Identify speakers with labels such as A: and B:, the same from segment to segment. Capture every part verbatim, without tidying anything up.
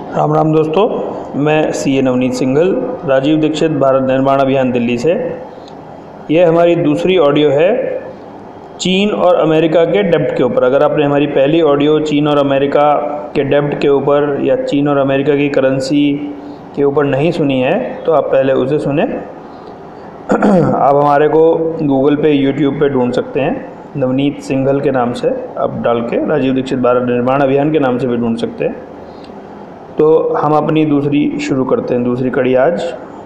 A: राम राम दोस्तों, मैं सी ए नवनीत सिंघल, राजीव दीक्षित भारत निर्माण अभियान दिल्ली से। यह हमारी दूसरी ऑडियो है चीन और अमेरिका के डेब्ट के ऊपर। अगर आपने हमारी पहली ऑडियो चीन और अमेरिका के डेब्ट के ऊपर या चीन और अमेरिका की करेंसी के ऊपर नहीं सुनी है तो आप पहले उसे सुने। आप हमारे को गूगल पे, यूट्यूब पे ढूंढ सकते हैं, नवनीत सिंघल के नाम से आप डाल के, राजीव दीक्षित भारत निर्माण अभियान के नाम से भी ढूंढ सकते हैं। तो हम अपनी दूसरी शुरू करते हैं, दूसरी कड़ी आज।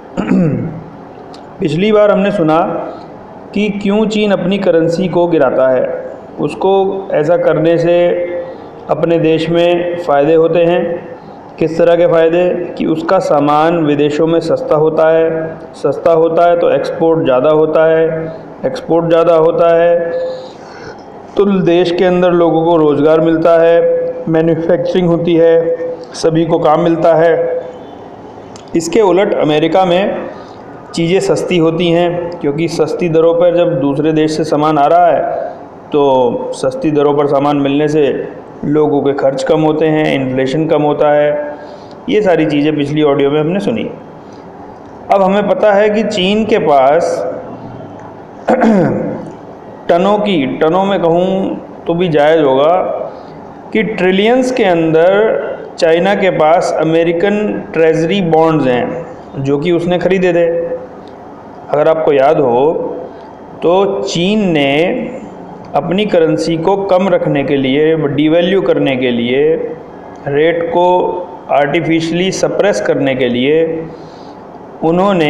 A: पिछली बार हमने सुना कि क्यों चीन अपनी करेंसी को गिराता है। उसको ऐसा करने से अपने देश में फ़ायदे होते हैं। किस तरह के फ़ायदे? कि उसका सामान विदेशों में सस्ता होता है, सस्ता होता है तो एक्सपोर्ट ज़्यादा होता है, एक्सपोर्ट ज़्यादा होता है तो देश के अंदर लोगों को रोज़गार मिलता है, मैन्युफैक्चरिंग होती है, सभी को काम मिलता है। इसके उलट अमेरिका में चीज़ें सस्ती होती हैं, क्योंकि सस्ती दरों पर जब दूसरे देश से सामान आ रहा है तो सस्ती दरों पर सामान मिलने से लोगों के खर्च कम होते हैं, इन्फ्लेशन कम होता है। ये सारी चीज़ें पिछली ऑडियो में हमने सुनी। अब हमें पता है कि चीन के पास टनों की, टनों में कहूँ तो भी जायज़ होगा कि ट्रिलियंस के अंदर चाइना के पास अमेरिकन ट्रेजरी बॉन्ड्स हैं जो कि उसने ख़रीदे थे। अगर आपको याद हो तो चीन ने अपनी करेंसी को कम रखने के लिए, डिवैल्यू करने के लिए, रेट को आर्टिफिशियली सप्रेस करने के लिए उन्होंने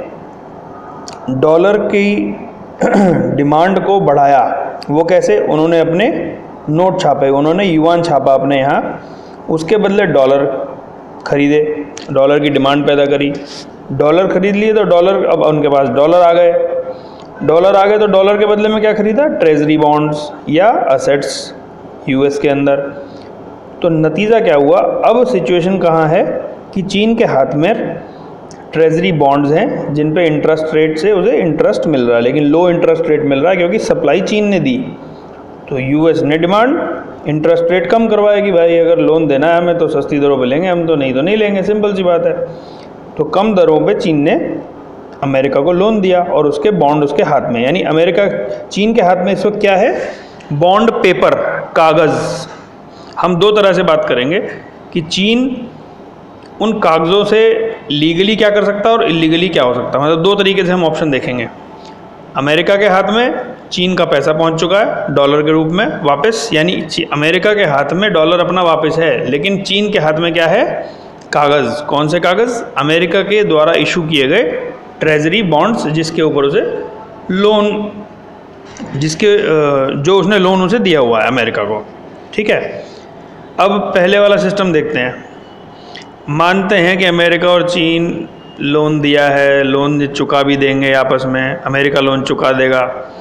A: डॉलर की डिमांड को बढ़ाया। वो कैसे? उन्होंने अपने नोट छापे, उन्होंने युआन छापा अपने यहाँ, उसके बदले डॉलर खरीदे, डॉलर की डिमांड पैदा करी। डॉलर खरीद लिए तो डॉलर, अब उनके पास डॉलर आ गए, डॉलर आ गए तो डॉलर के बदले में क्या खरीदा? ट्रेजरी बॉन्ड्स या असेट्स यूएस के अंदर। तो नतीजा क्या हुआ? अब सिचुएशन कहाँ है कि चीन के हाथ में ट्रेजरी बॉन्ड्स हैं जिन पे इंटरेस्ट रेट से उसे इंटरेस्ट मिल रहा है, लेकिन लो इंटरेस्ट रेट मिल रहा है क्योंकि सप्लाई चीन ने दी। तो यूएस ने डिमांड, इंटरेस्ट रेट कम करवाया कि भाई अगर लोन देना है हमें तो सस्ती दरों पे लेंगे, हम तो नहीं तो नहीं लेंगे, सिंपल सी बात है। तो कम दरों पे चीन ने अमेरिका को लोन दिया और उसके बॉन्ड उसके हाथ में, यानी अमेरिका, चीन के हाथ में इस वक्त क्या है? बॉन्ड पेपर, कागज़। हम दो तरह से बात करेंगे कि चीन उन कागज़ों से लीगली क्या कर सकता है और इलीगली क्या हो सकता है। मतलब दो तरीके से हम ऑप्शन देखेंगे। अमेरिका के हाथ में चीन का पैसा पहुंच चुका है डॉलर के रूप में वापस, यानी अमेरिका के हाथ में डॉलर अपना वापस है, लेकिन चीन के हाथ में क्या है? कागज़। कौन से कागज़? अमेरिका के द्वारा इशू किए गए ट्रेजरी बॉन्ड्स, जिसके ऊपर उसे लोन, जिसके जो उसने लोन उसे दिया हुआ है अमेरिका को। ठीक है, अब पहले वाला सिस्टम देखते हैं। मानते हैं कि अमेरिका और चीन लोन दिया है, लोन चुका भी देंगे आपस में, अमेरिका लोन चुका देगा।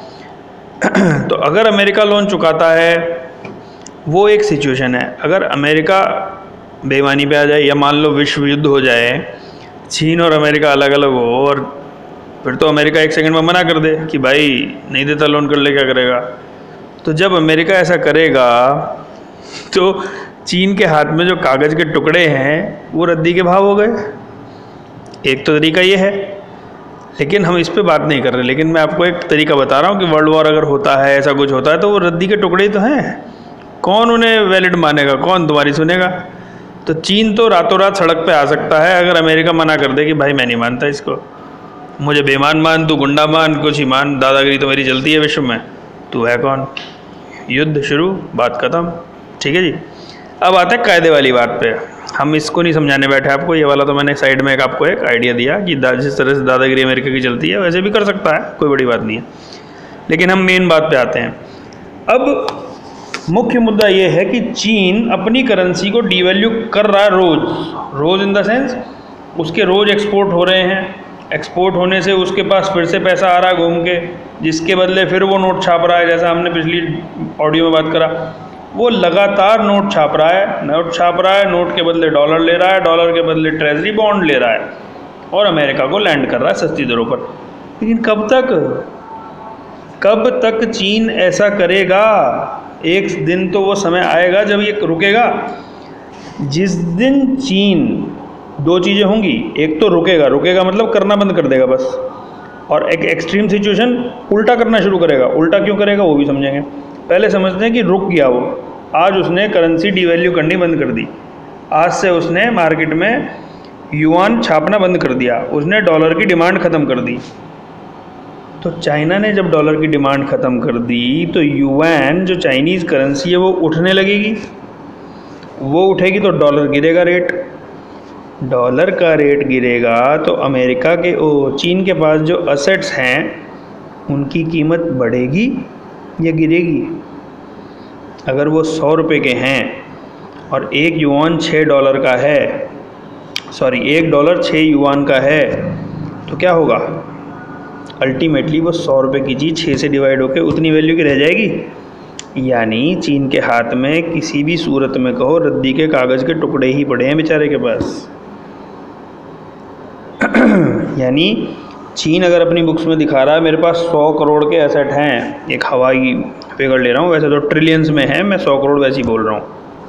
A: तो अगर अमेरिका लोन चुकाता है, वो एक सिचुएशन है। अगर अमेरिका बेईमानी पे आ जाए या मान लो विश्व युद्ध हो जाए, चीन और अमेरिका अलग अलग हो, और फिर तो अमेरिका एक सेकंड में मना कर दे कि भाई नहीं देता लोन, कर ले, क्या करेगा? तो जब अमेरिका ऐसा करेगा तो चीन के हाथ में जो कागज़ के टुकड़े हैं वो रद्दी के भाव हो गए। एक तो तरीका ये है, लेकिन हम इस पे बात नहीं कर रहे। लेकिन मैं आपको एक तरीका बता रहा हूँ कि वर्ल्ड वॉर अगर होता है, ऐसा कुछ होता है, तो वो रद्दी के टुकड़े ही तो हैं। कौन उन्हें वैलिड मानेगा? कौन तुम्हारी सुनेगा? तो चीन तो रातों रात सड़क पे आ सकता है अगर अमेरिका मना कर दे कि भाई मैं नहीं मानता इसको, मुझे बेईमान मान, तू गुंडा मान, कुछ ही मान, दादागिरी तो मेरी चलती है विश्व में, तू है कौन? युद्ध शुरू, बात खत्म। ठीक है जी। अब आते हैं कायदे वाली बात पे। हम इसको नहीं समझाने बैठे आपको, ये वाला तो मैंने साइड में एक आपको एक आइडिया दिया कि जिस तरह से दादागिरी अमेरिका की चलती है वैसे भी कर सकता है, कोई बड़ी बात नहीं है। लेकिन हम मेन बात पे आते हैं। अब मुख्य मुद्दा ये है कि चीन अपनी करेंसी को डिवैल्यू कर रहा है रोज़, रोज़ इन द सेंस उसके रोज़ एक्सपोर्ट हो रहे हैं। एक्सपोर्ट होने से उसके पास फिर से पैसा आ रहा है घूम के, जिसके बदले फिर वो नोट छाप रहा है, जैसा हमने पिछली ऑडियो में बात करा। वो लगातार नोट छाप रहा है, नोट छाप रहा है, नोट के बदले डॉलर ले रहा है, डॉलर के बदले ट्रेजरी बॉन्ड ले रहा है और अमेरिका को लैंड कर रहा है सस्ती दरों पर। लेकिन कब तक कब तक चीन ऐसा करेगा? एक दिन तो वो समय आएगा जब ये रुकेगा। जिस दिन चीन, दो चीज़ें होंगी, एक तो रुकेगा, रुकेगा मतलब करना बंद कर देगा बस, और एक एक्सट्रीम सिचुएशन उल्टा करना शुरू करेगा। उल्टा क्यों करेगा वो भी समझेंगे। पहले समझते हैं कि रुक गया वो, आज उसने करेंसी डिवैल्यू करनी बंद कर दी, आज से उसने मार्केट में युआन छापना बंद कर दिया, उसने डॉलर की डिमांड ख़त्म कर दी। तो चाइना ने जब डॉलर की डिमांड ख़त्म कर दी तो युआन जो चाइनीज़ करेंसी है वो उठने लगेगी, वो उठेगी तो डॉलर गिरेगा रेट, डॉलर का रेट गिरेगा तो अमेरिका के ओ चीन के पास जो असेट्स हैं उनकी कीमत बढ़ेगी या गिरेगी। अगर वो सौ रुपये के हैं और एक युआन छः डॉलर का है, सॉरी एक डॉलर छः युआन का है, तो क्या होगा, अल्टीमेटली वो सौ रुपये की चीज़ छः से डिवाइड होकर उतनी वैल्यू की रह जाएगी। यानी चीन के हाथ में किसी भी सूरत में कहो रद्दी के कागज़ के टुकड़े ही पड़े हैं बेचारे के पास। यानी चीन अगर अपनी बुक्स में दिखा रहा है मेरे पास सौ करोड़ के एसेट हैं, एक हवाई फिगर ले रहा हूँ, वैसे तो ट्रिलियंस में है, मैं सौ करोड़ वैसे ही बोल रहा हूँ।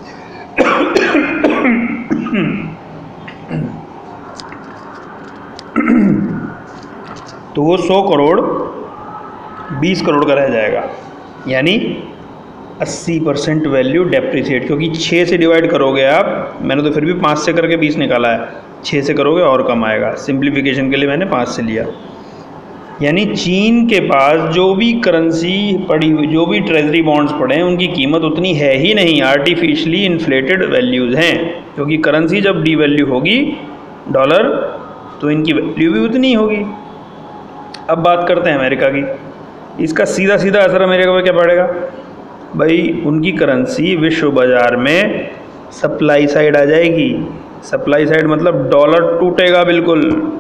A: तो वो सौ करोड़ बीस करोड़ का रह जाएगा, यानी अस्सी परसेंट वैल्यू डेप्रिसिएट, क्योंकि छः से डिवाइड करोगे आप, मैंने तो फिर भी पाँच से करके बीस निकाला है, छः से करोगे और कम आएगा, सिंप्लीफिकेशन के लिए मैंने पाँच से लिया। यानी चीन के पास जो भी करेंसी पड़ी हुई, जो भी ट्रेजरी बॉन्ड्स पड़े हैं, उनकी कीमत उतनी है ही नहीं, आर्टिफिशियली इन्फ्लेटेड वैल्यूज़ हैं, क्योंकि करेंसी जब डी वैल्यू होगी डॉलर तो इनकी वैल्यू भी उतनी होगी। अब बात करते हैं अमेरिका की, इसका सीधा सीधा असर अमेरिका पर क्या पड़ेगा भाई, उनकी करेंसी विश्व बाज़ार में सप्लाई साइड आ जाएगी। सप्लाई साइड मतलब डॉलर टूटेगा बिल्कुल।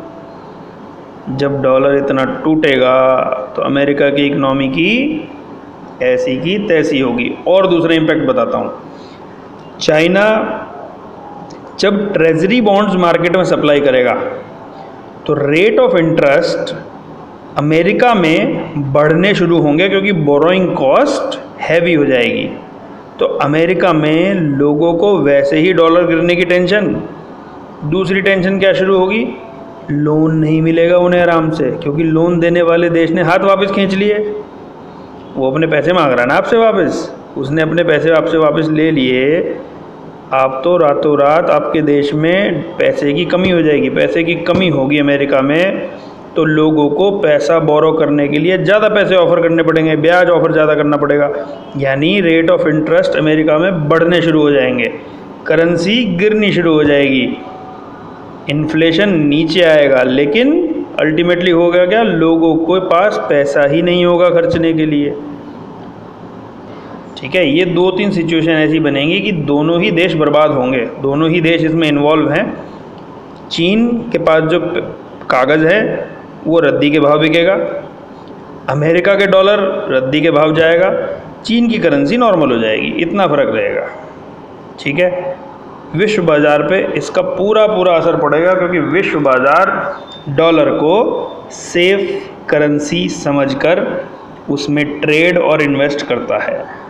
A: जब डॉलर इतना टूटेगा तो अमेरिका की इकनॉमी की ऐसी की तैसी होगी। और दूसरा इम्पैक्ट बताता हूँ, चाइना जब ट्रेजरी बॉन्ड्स मार्केट में सप्लाई करेगा तो रेट ऑफ इंटरेस्ट अमेरिका में बढ़ने शुरू होंगे, क्योंकि बोरोइंग कॉस्ट हैवी हो जाएगी। तो अमेरिका में लोगों को वैसे ही डॉलर गिरने की टेंशन, दूसरी टेंशन क्या शुरू होगी, लोन नहीं मिलेगा उन्हें आराम से, क्योंकि लोन देने वाले देश ने हाथ वापस खींच लिए, वो अपने पैसे मांग रहा है ना आपसे वापस, उसने अपने पैसे आपसे वापस ले लिए। आप तो रातों रात आपके देश में पैसे की कमी हो जाएगी, पैसे की कमी होगी अमेरिका में, तो लोगों को पैसा बोरो करने के लिए ज़्यादा पैसे ऑफ़र करने पड़ेंगे, ब्याज ऑफ़र ज़्यादा करना पड़ेगा, यानी रेट ऑफ इंटरेस्ट अमेरिका में बढ़ने शुरू हो जाएंगे, करेंसी गिरनी शुरू हो जाएगी, इन्फ्लेशन नीचे आएगा, लेकिन अल्टीमेटली होगा क्या, लोगों के पास पैसा ही नहीं होगा खर्चने के लिए। ठीक है, ये दो तीन सिचुएशन ऐसी बनेंगी कि दोनों ही देश बर्बाद होंगे, दोनों ही देश इसमें इन्वॉल्व हैं। चीन के पास जो कागज़ है वो रद्दी के भाव बिकेगा, अमेरिका के डॉलर रद्दी के भाव जाएगा, चीन की करेंसी नॉर्मल हो जाएगी, इतना फ़र्क रहेगा। ठीक है, विश्व बाज़ार पे इसका पूरा पूरा असर पड़ेगा, क्योंकि विश्व बाज़ार डॉलर को सेफ करेंसी समझकर उसमें ट्रेड और इन्वेस्ट करता है।